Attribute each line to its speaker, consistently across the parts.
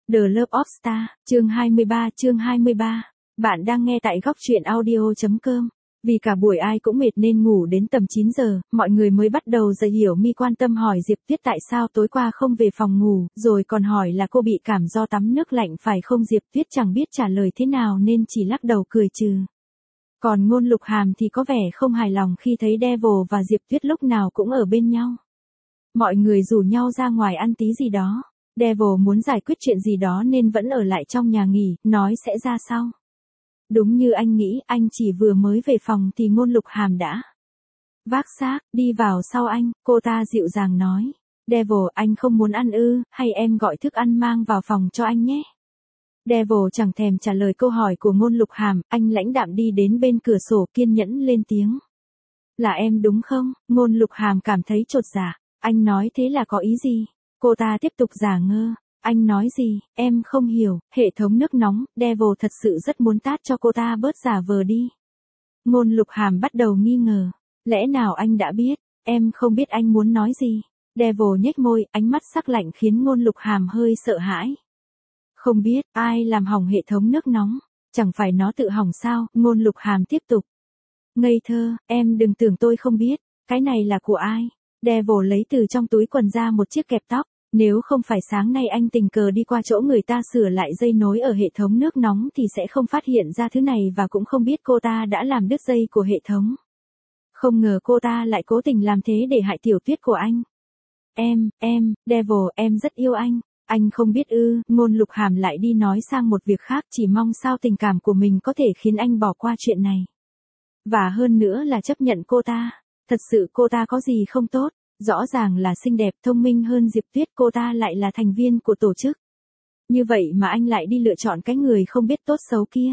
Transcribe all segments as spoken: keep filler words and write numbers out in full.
Speaker 1: The Love of Star, chương hai mươi ba, chương hai mươi ba. Bạn đang nghe tại góc truyện audio chấm com. Vì cả buổi ai cũng mệt nên ngủ đến tầm chín giờ, mọi người mới bắt đầu dậy. Hiểu Mi quan tâm hỏi Diệp Tuyết tại sao tối qua không về phòng ngủ, rồi còn hỏi là cô bị cảm do tắm nước lạnh phải không. Diệp Tuyết chẳng biết trả lời thế nào nên chỉ lắc đầu cười trừ. Còn Ngôn Lục Hàm thì có vẻ không hài lòng khi thấy Devil và Diệp Tuyết lúc nào cũng ở bên nhau. Mọi người rủ nhau ra ngoài ăn tí gì đó. Devil muốn giải quyết chuyện gì đó nên vẫn ở lại trong nhà nghỉ, nói sẽ ra sau. Đúng như anh nghĩ, anh chỉ vừa mới về phòng thì Ngôn Lục Hàm đã vác xác, đi vào sau anh, cô ta dịu dàng nói. Devil, anh không muốn ăn ư, hay em gọi thức ăn mang vào phòng cho anh nhé. Devil chẳng thèm trả lời câu hỏi của Ngôn Lục Hàm, anh lãnh đạm đi đến bên cửa sổ kiên nhẫn lên tiếng. Là em đúng không? Ngôn Lục Hàm cảm thấy chột dạ, anh nói thế là có ý gì? Cô ta tiếp tục giả ngơ. Anh nói gì, em không hiểu. Hệ thống nước nóng, Devil thật sự rất muốn tát cho cô ta bớt giả vờ đi. Ngôn Lục Hàm bắt đầu nghi ngờ. Lẽ nào anh đã biết, em không biết anh muốn nói gì. Devil nhếch môi, ánh mắt sắc lạnh khiến Ngôn Lục Hàm hơi sợ hãi. Không biết, ai làm hỏng hệ thống nước nóng? Chẳng phải nó tự hỏng sao? Ngôn Lục Hàm tiếp tục. Ngây thơ, em đừng tưởng tôi không biết. Cái này là của ai? Devil lấy từ trong túi quần ra một chiếc kẹp tóc. Nếu không phải sáng nay anh tình cờ đi qua chỗ người ta sửa lại dây nối ở hệ thống nước nóng thì sẽ không phát hiện ra thứ này và cũng không biết cô ta đã làm đứt dây của hệ thống. Không ngờ cô ta lại cố tình làm thế để hại Tiểu Tuyết của anh. Em, em, Devil, em rất yêu anh. Anh không biết ư. Ngôn Lục Hàm lại đi nói sang một việc khác, chỉ mong sao tình cảm của mình có thể khiến anh bỏ qua chuyện này. Và hơn nữa là chấp nhận cô ta. Thật sự cô ta có gì không tốt. Rõ ràng là xinh đẹp, thông minh hơn Diệp Tuyết, cô ta lại là thành viên của tổ chức. Như vậy mà anh lại đi lựa chọn cái người không biết tốt xấu kia.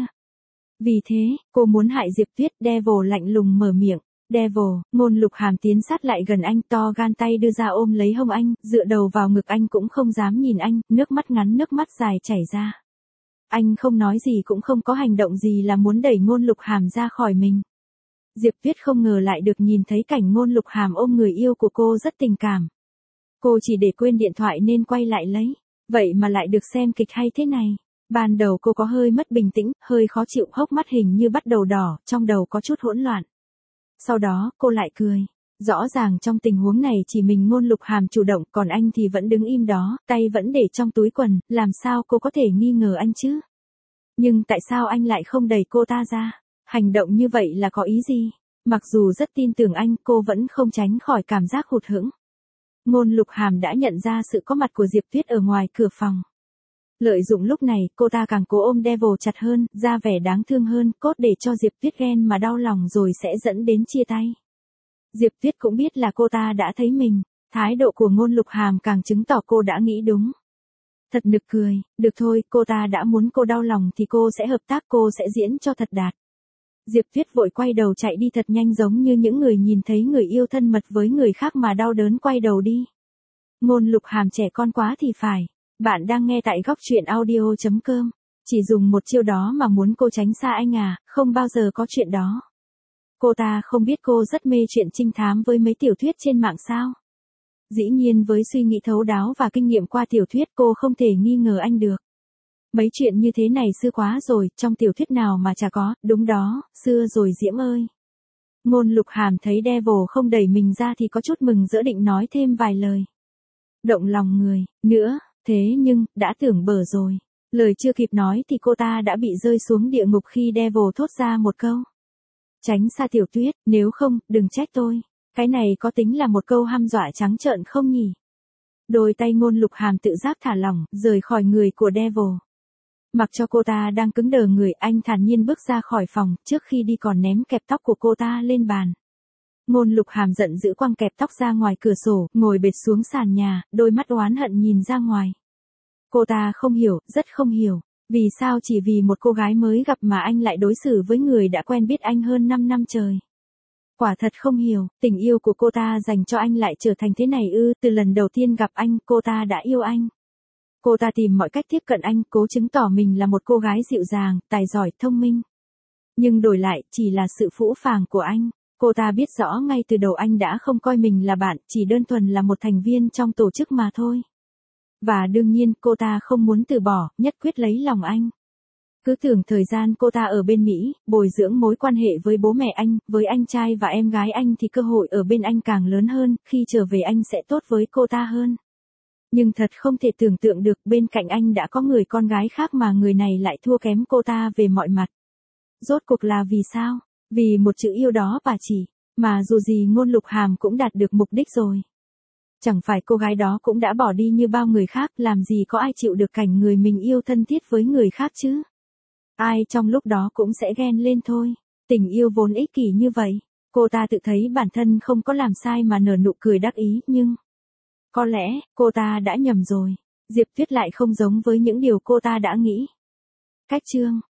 Speaker 1: Vì thế, cô muốn hại Diệp Tuyết. Devil lạnh lùng mở miệng. Devil, Ngôn Lục Hàm tiến sát lại gần anh, to gan tay đưa ra ôm lấy hông anh, dựa đầu vào ngực anh cũng không dám nhìn anh, nước mắt ngắn nước mắt dài chảy ra. Anh không nói gì cũng không có hành động gì là muốn đẩy Ngôn Lục Hàm ra khỏi mình. Diệp Tuyết không ngờ lại được nhìn thấy cảnh Ngôn Lục Hàm ôm người yêu của cô rất tình cảm. Cô chỉ để quên điện thoại nên quay lại lấy. Vậy mà lại được xem kịch hay thế này. Ban đầu cô có hơi mất bình tĩnh, hơi khó chịu, hốc mắt hình như bắt đầu đỏ, trong đầu có chút hỗn loạn. Sau đó, cô lại cười. Rõ ràng trong tình huống này chỉ mình Ngôn Lục Hàm chủ động, còn anh thì vẫn đứng im đó, tay vẫn để trong túi quần, làm sao cô có thể nghi ngờ anh chứ? Nhưng tại sao anh lại không đẩy cô ta ra? Hành động như vậy là có ý gì? Mặc dù rất tin tưởng anh, cô vẫn không tránh khỏi cảm giác hụt hẫng. Ngôn Lục Hàm đã nhận ra sự có mặt của Diệp Tuyết ở ngoài cửa phòng. Lợi dụng lúc này, cô ta càng cố ôm Devil chặt hơn, ra vẻ đáng thương hơn, cốt để cho Diệp Tuyết ghen mà đau lòng rồi sẽ dẫn đến chia tay. Diệp Tuyết cũng biết là cô ta đã thấy mình, thái độ của Ngôn Lục Hàm càng chứng tỏ cô đã nghĩ đúng. Thật nực cười, được thôi, cô ta đã muốn cô đau lòng thì cô sẽ hợp tác, cô sẽ diễn cho thật đạt. Diệp Tuyết vội quay đầu chạy đi thật nhanh giống như những người nhìn thấy người yêu thân mật với người khác mà đau đớn quay đầu đi. Ngôn Lục Hàm trẻ con quá thì phải. Bạn đang nghe tại góc truyện audio chấm com. Chỉ dùng một chiêu đó mà muốn cô tránh xa anh à, không bao giờ có chuyện đó. Cô ta không biết cô rất mê chuyện trinh thám với mấy tiểu thuyết trên mạng sao. Dĩ nhiên với suy nghĩ thấu đáo và kinh nghiệm qua tiểu thuyết cô không thể nghi ngờ anh được. Mấy chuyện như thế này xưa quá rồi, trong tiểu thuyết nào mà chả có, đúng đó, xưa rồi Diễm ơi. Ngôn Lục Hàm thấy Devil không đẩy mình ra thì có chút mừng rỡ định nói thêm vài lời. Động lòng người, nữa, thế nhưng, đã tưởng bở rồi. Lời chưa kịp nói thì cô ta đã bị rơi xuống địa ngục khi Devil thốt ra một câu. Tránh xa Tiểu Tuyết, nếu không, đừng trách tôi. Cái này có tính là một câu hăm dọa trắng trợn không nhỉ? Đôi tay Ngôn Lục Hàm tự giác thả lỏng, rời khỏi người của Devil. Mặc cho cô ta đang cứng đờ người, anh thản nhiên bước ra khỏi phòng, trước khi đi còn ném kẹp tóc của cô ta lên bàn. Ngôn Lục Hàm giận dữ quăng kẹp tóc ra ngoài cửa sổ, ngồi bệt xuống sàn nhà, đôi mắt oán hận nhìn ra ngoài. Cô ta không hiểu, rất không hiểu, vì sao chỉ vì một cô gái mới gặp mà anh lại đối xử với người đã quen biết anh hơn năm năm trời. Quả thật không hiểu, tình yêu của cô ta dành cho anh lại trở thành thế này ư, từ lần đầu tiên gặp anh, cô ta đã yêu anh. Cô ta tìm mọi cách tiếp cận anh, cố chứng tỏ mình là một cô gái dịu dàng, tài giỏi, thông minh. Nhưng đổi lại, chỉ là sự phũ phàng của anh. Cô ta biết rõ ngay từ đầu anh đã không coi mình là bạn, chỉ đơn thuần là một thành viên trong tổ chức mà thôi. Và đương nhiên cô ta không muốn từ bỏ, nhất quyết lấy lòng anh. Cứ tưởng thời gian cô ta ở bên Mỹ, bồi dưỡng mối quan hệ với bố mẹ anh, với anh trai và em gái anh thì cơ hội ở bên anh càng lớn hơn, khi trở về anh sẽ tốt với cô ta hơn. Nhưng thật không thể tưởng tượng được bên cạnh anh đã có người con gái khác mà người này lại thua kém cô ta về mọi mặt. Rốt cuộc là vì sao? Vì một chữ yêu đó bà chỉ, mà dù gì Ngôn Lục Hàm cũng đạt được mục đích rồi. Chẳng phải cô gái đó cũng đã bỏ đi như bao người khác, làm gì có ai chịu được cảnh người mình yêu thân thiết với người khác chứ? Ai trong lúc đó cũng sẽ ghen lên thôi. Tình yêu vốn ích kỷ như vậy. Cô ta tự thấy bản thân không có làm sai mà nở nụ cười đắc ý, nhưng có lẽ cô ta đã nhầm rồi. Diệp Tuyết lại không giống với những điều cô ta đã nghĩ. Cách chương